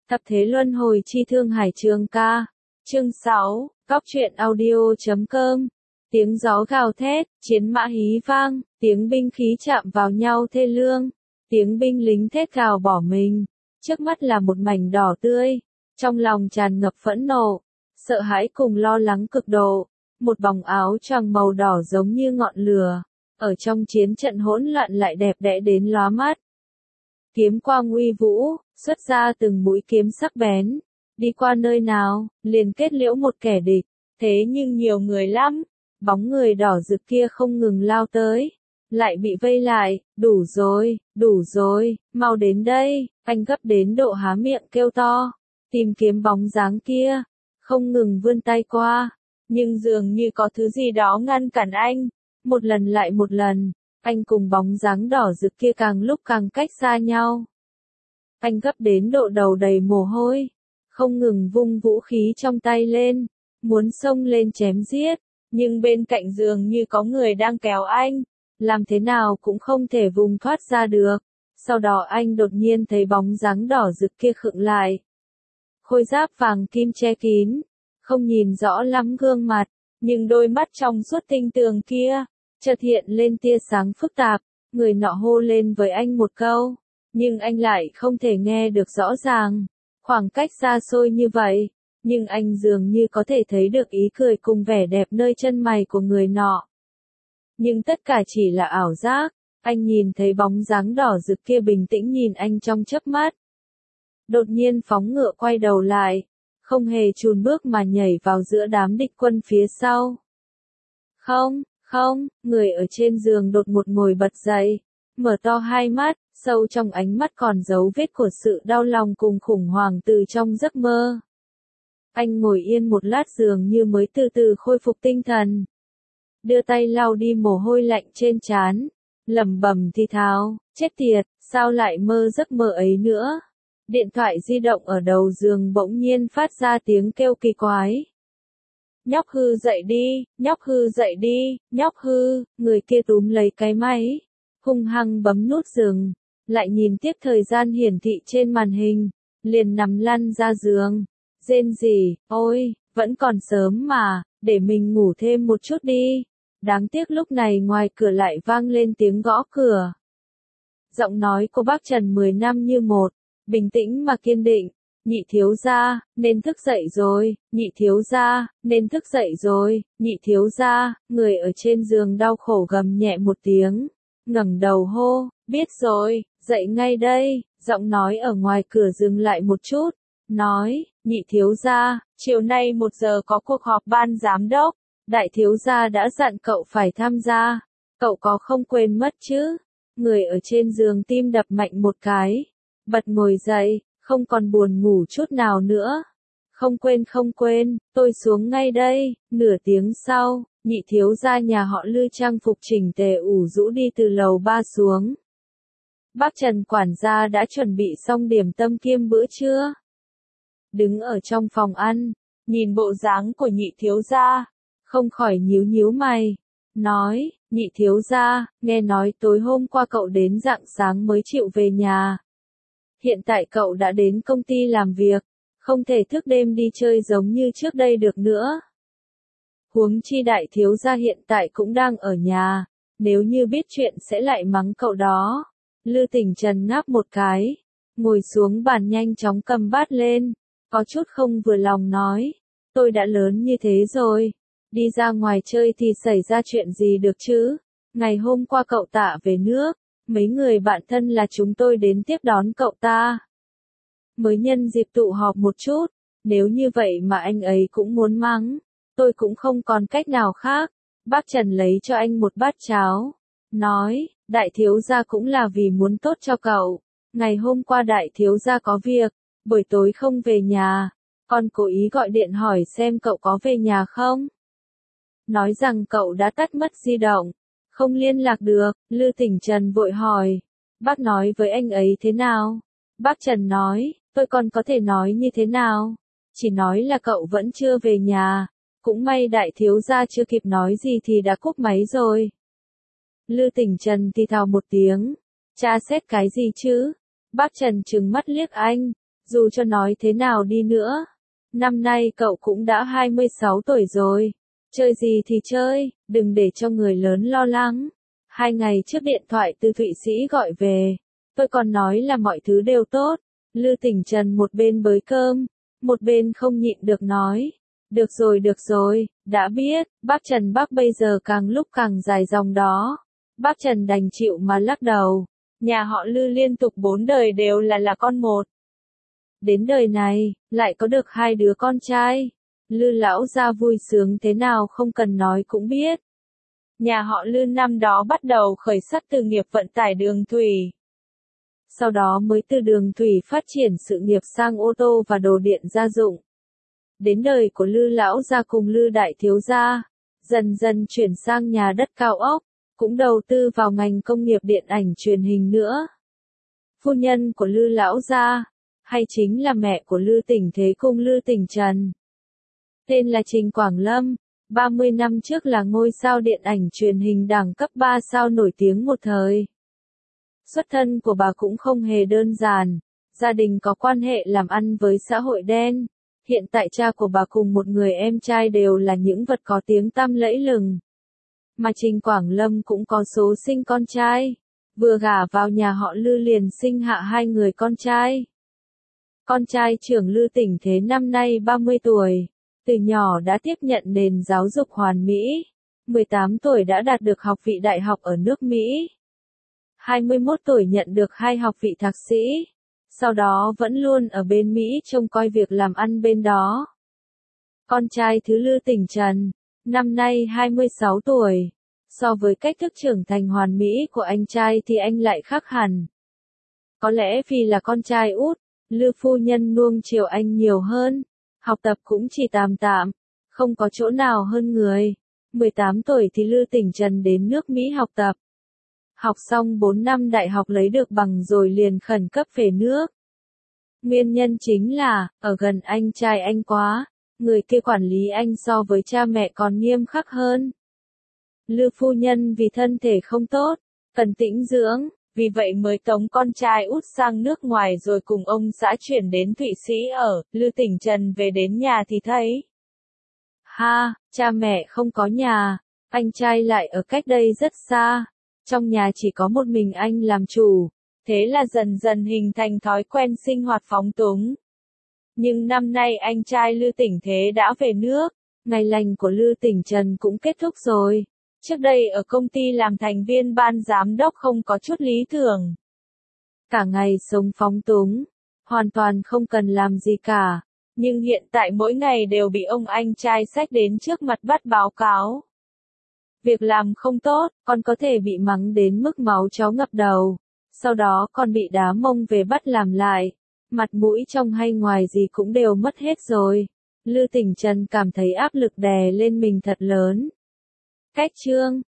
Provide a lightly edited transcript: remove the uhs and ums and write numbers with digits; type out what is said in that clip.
Thập thế luân hồi chi thương hải trường ca. Chương 6, Góc truyện audio.com. Tiếng gió gào thét, chiến mã hí vang, tiếng binh khí chạm vào nhau thê lương, tiếng binh lính thét gào bỏ mình. Trước mắt là một mảnh đỏ tươi, trong lòng tràn ngập phẫn nộ, sợ hãi cùng lo lắng cực độ. Một vòng áo choàng màu đỏ giống như ngọn lửa, ở trong chiến trận hỗn loạn lại đẹp đẽ đến lóa mắt. Kiếm quang uy vũ, xuất ra từng mũi kiếm sắc bén, đi qua nơi nào, liền kết liễu một kẻ địch. Thế nhưng nhiều người lắm, bóng người đỏ rực kia không ngừng lao tới, lại bị vây lại. Đủ rồi, mau đến đây. Anh gấp đến độ há miệng kêu to, tìm kiếm bóng dáng kia, không ngừng vươn tay qua, nhưng dường như có thứ gì đó ngăn cản anh. Một lần lại một lần, anh cùng bóng dáng đỏ rực kia càng lúc càng cách xa nhau. Anh gấp đến độ đầu đầy mồ hôi, không ngừng vung vũ khí trong tay lên, muốn xông lên chém giết, nhưng bên cạnh dường như có người đang kéo anh, làm thế nào cũng không thể vùng thoát ra được. Sau đó anh đột nhiên thấy bóng dáng đỏ rực kia khựng lại. Khôi giáp vàng kim che kín, không nhìn rõ lắm gương mặt, nhưng đôi mắt trong suốt tinh tường kia, chợt hiện lên tia sáng phức tạp. Người nọ hô lên với anh một câu, nhưng anh lại không thể nghe được rõ ràng, khoảng cách xa xôi như vậy, nhưng anh dường như có thể thấy được ý cười cùng vẻ đẹp nơi chân mày của người nọ. Nhưng tất cả chỉ là ảo giác, anh nhìn thấy bóng dáng đỏ rực kia bình tĩnh nhìn anh trong chớp mắt. Đột nhiên phóng ngựa quay đầu lại, không hề chùn bước mà nhảy vào giữa đám địch quân phía sau. Không, người ở trên giường đột ngột ngồi bật dậy, mở to hai mắt, sâu trong ánh mắt còn dấu vết của sự đau lòng cùng khủng hoảng từ trong giấc mơ. Anh ngồi yên một lát dường như mới từ từ khôi phục tinh thần. Đưa tay lau đi mồ hôi lạnh trên trán, lẩm bẩm thì thào, chết tiệt, sao lại mơ giấc mơ ấy nữa. Điện thoại di động ở đầu giường bỗng nhiên phát ra tiếng kêu kỳ quái. Nhóc hư dậy đi, nhóc hư. Người kia túm lấy cái máy, hung hăng bấm nút dừng, lại nhìn tiếp thời gian hiển thị trên màn hình, liền nằm lăn ra giường, rên rỉ, ôi, vẫn còn sớm mà, để mình ngủ thêm một chút đi. Đáng tiếc lúc này ngoài cửa lại vang lên tiếng gõ cửa. Giọng nói của bác Trần 10 năm như một, bình tĩnh mà kiên định. Nhị thiếu gia, nên thức dậy rồi, nhị thiếu gia, nên thức dậy rồi, nhị thiếu gia. Người ở trên giường đau khổ gầm nhẹ một tiếng, ngẩng đầu hô, biết rồi, dậy ngay đây. Giọng nói ở ngoài cửa dừng lại một chút, nói, nhị thiếu gia, chiều nay 1 giờ có cuộc họp ban giám đốc, đại thiếu gia đã dặn cậu phải tham gia, cậu có không quên mất chứ? Người ở trên giường tim đập mạnh một cái, bật ngồi dậy, không còn buồn ngủ chút nào nữa. Không quên, tôi xuống ngay đây. Nửa tiếng sau, nhị thiếu gia nhà họ Lư trang phục chỉnh tề ủ rũ đi từ lầu 3 xuống. Bác Trần quản gia đã chuẩn bị xong điểm tâm kiêm bữa trưa. Đứng ở trong phòng ăn, nhìn bộ dáng của nhị thiếu gia, không khỏi nhíu mày, nói, nhị thiếu gia, nghe nói tối hôm qua cậu đến rạng sáng mới chịu về nhà. Hiện tại cậu đã đến công ty làm việc, không thể thức đêm đi chơi giống như trước đây được nữa. Huống chi đại thiếu gia hiện tại cũng đang ở nhà, nếu như biết chuyện sẽ lại mắng cậu đó. Lư Tỉnh Trần ngáp một cái, ngồi xuống bàn nhanh chóng cầm bát lên, có chút không vừa lòng nói, tôi đã lớn như thế rồi, đi ra ngoài chơi thì xảy ra chuyện gì được chứ? Ngày hôm qua cậu Tạ về nước, mấy người bạn thân là chúng tôi đến tiếp đón cậu ta. Mới nhân dịp tụ họp một chút, nếu như vậy mà anh ấy cũng muốn mắng, tôi cũng không còn cách nào khác. Bác Trần lấy cho anh một bát cháo, nói, đại thiếu gia cũng là vì muốn tốt cho cậu. Ngày hôm qua đại thiếu gia có việc, buổi tối không về nhà, con cố ý gọi điện hỏi xem cậu có về nhà không. Nói rằng cậu đã tắt mất di động, không liên lạc được. Lư Tỉnh Trần vội hỏi, bác nói với anh ấy thế nào? Bác Trần nói, tôi còn có thể nói như thế nào? Chỉ nói là cậu vẫn chưa về nhà, cũng may đại thiếu gia chưa kịp nói gì thì đã cúp máy rồi. Lư Tỉnh Trần thì thào một tiếng, tra xét cái gì chứ? Bác Trần trừng mắt liếc anh, Dù cho nói thế nào đi nữa, năm nay cậu cũng đã 26 tuổi rồi. Chơi gì thì chơi, đừng để cho người lớn lo lắng. 2 ngày trước điện thoại từ Thụy Sĩ gọi về. Tôi còn nói là mọi thứ đều tốt. Lư Tỉnh Trần một bên bới cơm, một bên không nhịn được nói. Được rồi, đã biết, bác Trần bác bây giờ càng lúc càng dài dòng đó. Bác Trần đành chịu mà lắc đầu. Nhà họ Lư liên tục 4 đời đều là con một. Đến đời này, lại có được 2 đứa con trai. Lư lão gia vui sướng thế nào không cần nói cũng biết. Nhà họ Lư năm đó bắt đầu khởi sắc từ nghiệp vận tải đường thủy. Sau đó mới từ đường thủy phát triển sự nghiệp sang ô tô và đồ điện gia dụng. Đến đời của Lư lão gia cùng Lư đại thiếu gia, dần dần chuyển sang nhà đất cao ốc, cũng đầu tư vào ngành công nghiệp điện ảnh truyền hình nữa. Phu nhân của Lư lão gia, hay chính là mẹ của Lư Tỉnh Thế cùng Lư Tỉnh Trần, tên là Trình Quảng Lâm, 30 năm trước là ngôi sao điện ảnh truyền hình đẳng cấp 3 sao nổi tiếng một thời. Xuất thân của bà cũng không hề đơn giản, gia đình có quan hệ làm ăn với xã hội đen. Hiện tại cha của bà cùng một người em trai đều là những vật có tiếng tăm lẫy lừng. Mà Trình Quảng Lâm cũng có số sinh con trai, vừa gả vào nhà họ Lư liền sinh hạ 2 người con trai. Con trai trưởng Lư Tỉnh Thế năm nay 30 tuổi, từ nhỏ đã tiếp nhận nền giáo dục hoàn mỹ, 18 tuổi đã đạt được học vị đại học ở nước Mỹ. 21 tuổi nhận được 2 học vị thạc sĩ, sau đó vẫn luôn ở bên Mỹ trông coi việc làm ăn bên đó. Con trai thứ Lư Tỉnh Trần, năm nay 26 tuổi, so với cách thức trưởng thành hoàn mỹ của anh trai thì anh lại khác hẳn. Có lẽ vì là con trai út, Lư phu nhân nuông chiều anh nhiều hơn, học tập cũng chỉ tạm tạm, không có chỗ nào hơn người. 18 tuổi thì Lư Tỉnh Trần đến nước Mỹ học tập. Học xong 4 năm đại học lấy được bằng rồi liền khẩn cấp về nước. Nguyên nhân chính là, ở gần anh trai anh quá, người kia quản lý anh so với cha mẹ còn nghiêm khắc hơn. Lư phu nhân vì thân thể không tốt, cần tĩnh dưỡng, vì vậy mới tống con trai út sang nước ngoài rồi cùng ông xã chuyển đến Thụy Sĩ ở. Lư Tỉnh Trần về đến nhà thì thấy, cha mẹ không có nhà, anh trai lại ở cách đây rất xa, trong nhà chỉ có một mình anh làm chủ, thế là dần dần hình thành thói quen sinh hoạt phóng túng. Nhưng năm nay anh trai Lư Tỉnh Thế đã về nước, ngày lành của Lư Tỉnh Trần cũng kết thúc rồi. Trước đây ở công ty làm thành viên ban giám đốc không có chút lý tưởng. Cả ngày sống phóng túng, hoàn toàn không cần làm gì cả. Nhưng hiện tại mỗi ngày đều bị ông anh trai xách đến trước mặt bắt báo cáo. Việc làm không tốt, con có thể bị mắng đến mức máu chó ngập đầu. Sau đó còn bị đá mông về bắt làm lại. Mặt mũi trong hay ngoài gì cũng đều mất hết rồi. Lư Tỉnh Trần cảm thấy áp lực đè lên mình thật lớn. Cách chương